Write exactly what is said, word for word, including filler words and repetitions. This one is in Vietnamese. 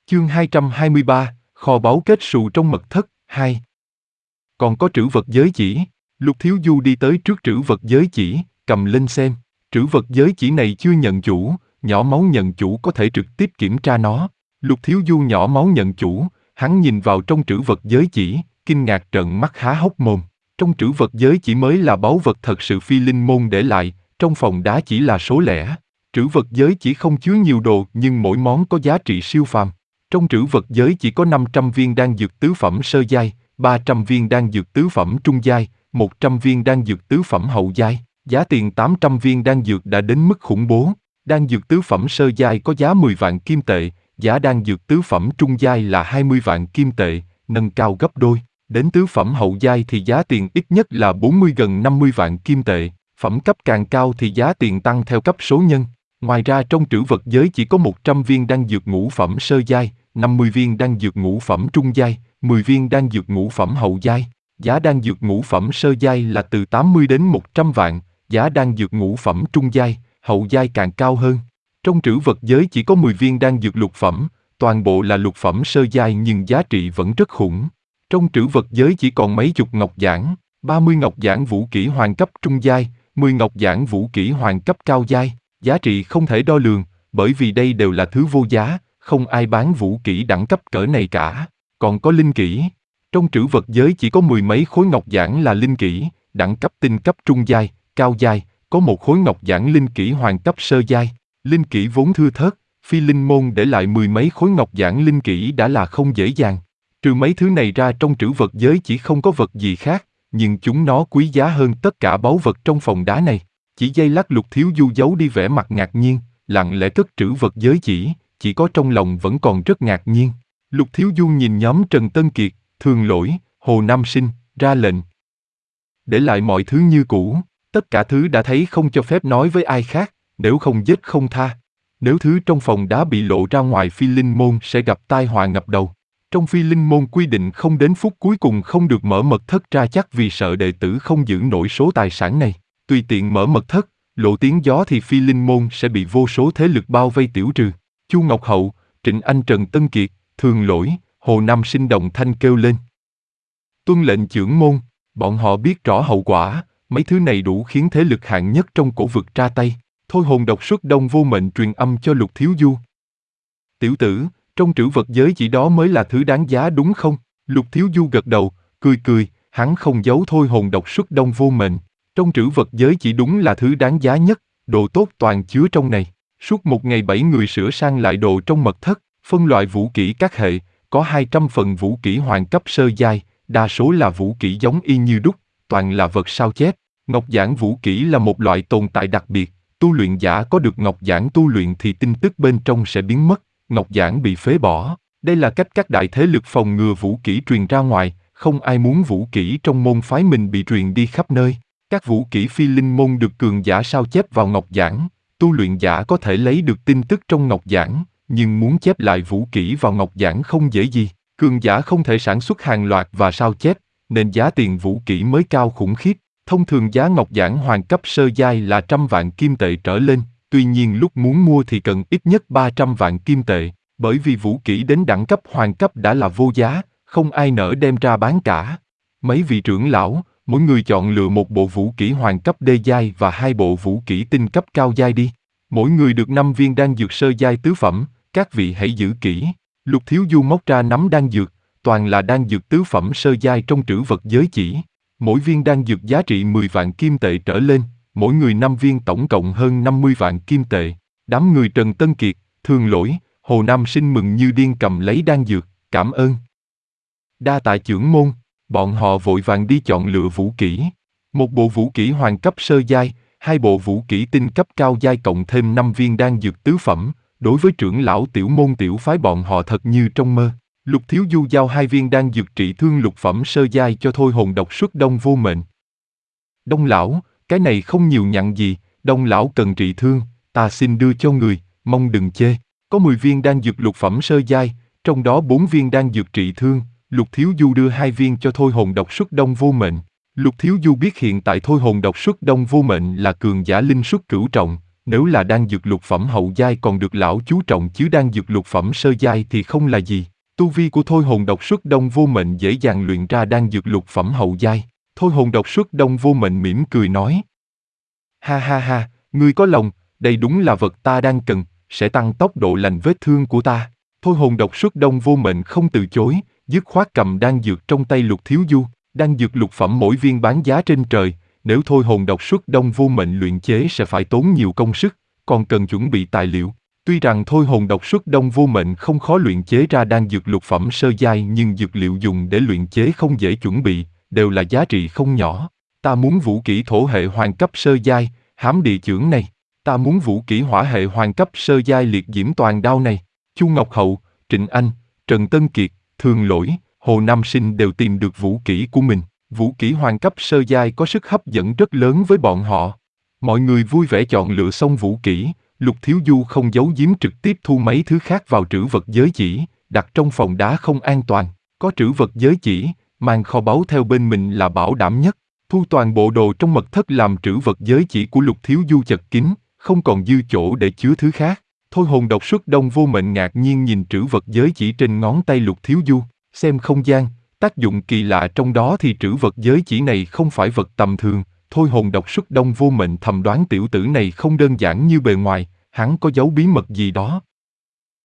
Chương hai trăm hai mươi ba, kho báu kết sù trong mật thất, hai. Còn có trữ vật giới chỉ. Lục Thiếu Du đi tới trước trữ vật giới chỉ, cầm lên xem. Trữ vật giới chỉ này chưa nhận chủ, nhỏ máu nhận chủ có thể trực tiếp kiểm tra nó. Lục Thiếu Du nhỏ máu nhận chủ, hắn nhìn vào trong trữ vật giới chỉ, kinh ngạc trợn mắt há hốc mồm. Trong trữ vật giới chỉ mới là báu vật thật sự Phi Linh Môn để lại, trong phòng đá chỉ là số lẻ. Trữ vật giới chỉ không chứa nhiều đồ nhưng mỗi món có giá trị siêu phàm. Trong trữ vật giới chỉ có năm trăm viên đan dược tứ phẩm sơ giai, ba trăm viên đan dược tứ phẩm trung giai, một trăm viên đan dược tứ phẩm hậu giai. Giá tiền tám trăm viên đan dược đã đến mức khủng bố. Đan dược tứ phẩm sơ giai có giá mười vạn kim tệ, giá đan dược tứ phẩm trung giai là hai mươi vạn kim tệ, nâng cao gấp đôi. Đến tứ phẩm hậu giai thì giá tiền ít nhất là bốn mươi gần năm mươi vạn kim tệ, phẩm cấp càng cao thì giá tiền tăng theo cấp số nhân. Ngoài ra trong trữ vật giới chỉ có một trăm viên đan dược ngũ phẩm sơ giai, năm mươi viên đan dược ngũ phẩm trung giai, mười viên đan dược ngũ phẩm hậu giai. Giá đan dược ngũ phẩm sơ giai là từ tám mươi đến một trăm vạn, giá đan dược ngũ phẩm trung giai, hậu giai càng cao hơn. Trong trữ vật giới chỉ có mười viên đan dược lục phẩm, toàn bộ là lục phẩm sơ giai nhưng giá trị vẫn rất khủng. Trong trữ vật giới chỉ còn mấy chục ngọc giản, ba mươi ngọc giản vũ kỹ hoàng cấp trung giai, mười ngọc giản vũ kỹ hoàng cấp cao giai. Giá trị không thể đo lường, bởi vì đây đều là thứ vô giá, không ai bán vũ kỹ đẳng cấp cỡ này cả. Còn có linh kỹ. Trong trữ vật giới chỉ có mười mấy khối ngọc giản là linh kỹ, đẳng cấp tinh cấp trung giai, cao giai, có một khối ngọc giản linh kỹ hoàng cấp sơ giai. Linh kỹ vốn thưa thớt, Phi Linh Môn để lại mười mấy khối ngọc giản linh kỹ đã là không dễ dàng. Trừ mấy thứ này ra trong trữ vật giới chỉ không có vật gì khác, nhưng chúng nó quý giá hơn tất cả báu vật trong phòng đá này. Chỉ giây lát Lục Thiếu Du giấu đi vẻ mặt ngạc nhiên, lặng lẽ cất trữ vật giới chỉ, chỉ có trong lòng vẫn còn rất ngạc nhiên. Lục Thiếu Du nhìn nhóm Trần Tân Kiệt, Thường Lỗi, Hồ Nam Sinh, ra lệnh. Để lại mọi thứ như cũ, tất cả thứ đã thấy không cho phép nói với ai khác, nếu không giết không tha. Nếu thứ trong phòng đá bị lộ ra ngoài Phi Linh Môn sẽ gặp tai họa ngập đầu. Trong Phi Linh Môn quy định không đến phút cuối cùng không được mở mật thất ra chắc vì sợ đệ tử không giữ nổi số tài sản này. Tùy tiện mở mật thất, lộ tiếng gió thì Phi Linh Môn sẽ bị vô số thế lực bao vây tiểu trừ. Chu Ngọc Hậu, Trịnh Anh Trần Tân Kiệt, Thường Lỗi, Hồ Nam Sinh đồng thanh kêu lên. Tuân lệnh chưởng môn, bọn họ biết rõ hậu quả, mấy thứ này đủ khiến thế lực hạng nhất trong cổ vực ra tay. Thôi hồn độc xuất đông vô mệnh truyền âm cho Lục Thiếu Du. Tiểu tử, trong trữ vật giới chỉ đó mới là thứ đáng giá đúng không? Lục Thiếu Du gật đầu, cười cười, hắn không giấu thôi hồn độc xuất đông vô mệnh. Trong trữ vật giới chỉ đúng là thứ đáng giá nhất, đồ tốt toàn chứa trong này. Suốt một ngày bảy người sửa sang lại đồ trong mật thất, phân loại vũ kỹ các hệ, có hai trăm phần vũ kỹ hoàng cấp sơ giai, đa số là vũ kỹ giống y như đúc, toàn là vật sao chép. Ngọc giản vũ kỹ là một loại tồn tại đặc biệt, tu luyện giả có được ngọc giản tu luyện thì tin tức bên trong sẽ biến mất, ngọc giản bị phế bỏ. Đây là cách các đại thế lực phòng ngừa vũ kỹ truyền ra ngoài, không ai muốn vũ kỹ trong môn phái mình bị truyền đi khắp nơi. Các vũ kỹ Phi Linh Môn được cường giả sao chép vào ngọc giản, tu luyện giả có thể lấy được tin tức trong ngọc giản, nhưng muốn chép lại vũ kỹ vào ngọc giản không dễ gì. Cường giả không thể sản xuất hàng loạt và sao chép, nên giá tiền vũ kỹ mới cao khủng khiếp. Thông thường giá ngọc giản hoàng cấp sơ giai là trăm vạn kim tệ trở lên, tuy nhiên lúc muốn mua thì cần ít nhất ba trăm vạn kim tệ, bởi vì vũ kỹ đến đẳng cấp hoàng cấp đã là vô giá, không ai nỡ đem ra bán cả. Mấy vị trưởng lão, mỗi người chọn lựa một bộ vũ kỹ hoàng cấp đê giai và hai bộ vũ kỹ tinh cấp cao giai đi. Mỗi người được năm viên đan dược sơ giai tứ phẩm, các vị hãy giữ kỹ. Lục Thiếu Du móc ra nắm đan dược, toàn là đan dược tứ phẩm sơ giai trong trữ vật giới chỉ. Mỗi viên đan dược giá trị mười vạn kim tệ trở lên, mỗi người năm viên tổng cộng hơn năm mươi vạn kim tệ. Đám người Trần Tân Kiệt, Thường Lỗi, Hồ Nam Sinh mừng như điên cầm lấy đan dược, cảm ơn. Đa tạ chưởng môn, bọn họ vội vàng đi chọn lựa vũ kỹ. Một bộ vũ kỹ hoàng cấp sơ giai, hai bộ vũ kỹ tinh cấp cao giai cộng thêm năm viên đan dược tứ phẩm, đối với trưởng lão tiểu môn tiểu phái bọn họ thật như trong mơ. Lục Thiếu Du giao hai viên đan dược trị thương lục phẩm sơ giai cho thôi hồn độc xuất đông vô mệnh. Đông lão, cái này không nhiều nhặn gì, Đông lão cần trị thương, ta xin đưa cho người, mong đừng chê. Có mười viên đan dược lục phẩm sơ giai, trong đó bốn viên đan dược trị thương, Lục Thiếu Du đưa hai viên cho thôi hồn độc xuất đông vô mệnh. Lục Thiếu Du biết hiện tại thôi hồn độc xuất đông vô mệnh là cường giả linh xuất cửu trọng, Nếu là đan dược lục phẩm hậu giai còn được lão chú trọng chứ đan dược lục phẩm sơ giai thì không là gì. Tu vi của thôi hồn độc xuất đông vô mệnh dễ dàng luyện ra đan dược lục phẩm hậu giai. Thôi hồn độc xuất đông vô mệnh mỉm cười nói. Ha ha ha, ngươi có lòng, đây đúng là vật ta đang cần, sẽ tăng tốc độ lành vết thương của ta. Thôi hồn độc xuất đông vô mệnh không từ chối, dứt khoát cầm đan dược trong tay Lục Thiếu Du. Đan dược lục phẩm mỗi viên bán giá trên trời, nếu thôi hồn độc xuất đông vô mệnh luyện chế sẽ phải tốn nhiều công sức, còn cần chuẩn bị tài liệu. Tuy rằng thôi hồn độc xuất đông vô mệnh không khó luyện chế ra đan dược lục phẩm sơ giai nhưng dược liệu dùng để luyện chế không dễ chuẩn bị, đều là giá trị không nhỏ. Ta muốn vũ kỹ thổ hệ hoàng cấp sơ giai, hám địa chưởng này. Ta muốn vũ kỹ hỏa hệ hoàng cấp sơ giai liệt diễm toàn đao này. Chu Ngọc Hậu, Trịnh Anh, Trần Tân Kiệt, Thường Lỗi, Hồ Nam Sinh đều tìm được vũ kỹ của mình. Vũ kỹ hoàng cấp sơ giai có sức hấp dẫn rất lớn với bọn họ. Mọi người vui vẻ chọn lựa xong vũ kỹ, Lục Thiếu Du không giấu giếm trực tiếp thu mấy thứ khác vào trữ vật giới chỉ, đặt trong phòng đá không an toàn. Có trữ vật giới chỉ, mang kho báu theo bên mình là bảo đảm nhất. Thu toàn bộ đồ trong mật thất làm trữ vật giới chỉ của Lục Thiếu Du chật kín, không còn dư chỗ để chứa thứ khác. Thôi hồn độc xuất đông vô mệnh ngạc nhiên nhìn trữ vật giới chỉ trên ngón tay Lục Thiếu Du, xem không gian, tác dụng kỳ lạ trong đó thì trữ vật giới chỉ này không phải vật tầm thường. Thôi hồn độc xuất đông vô mệnh thầm đoán tiểu tử này không đơn giản như bề ngoài, hắn có giấu bí mật gì đó.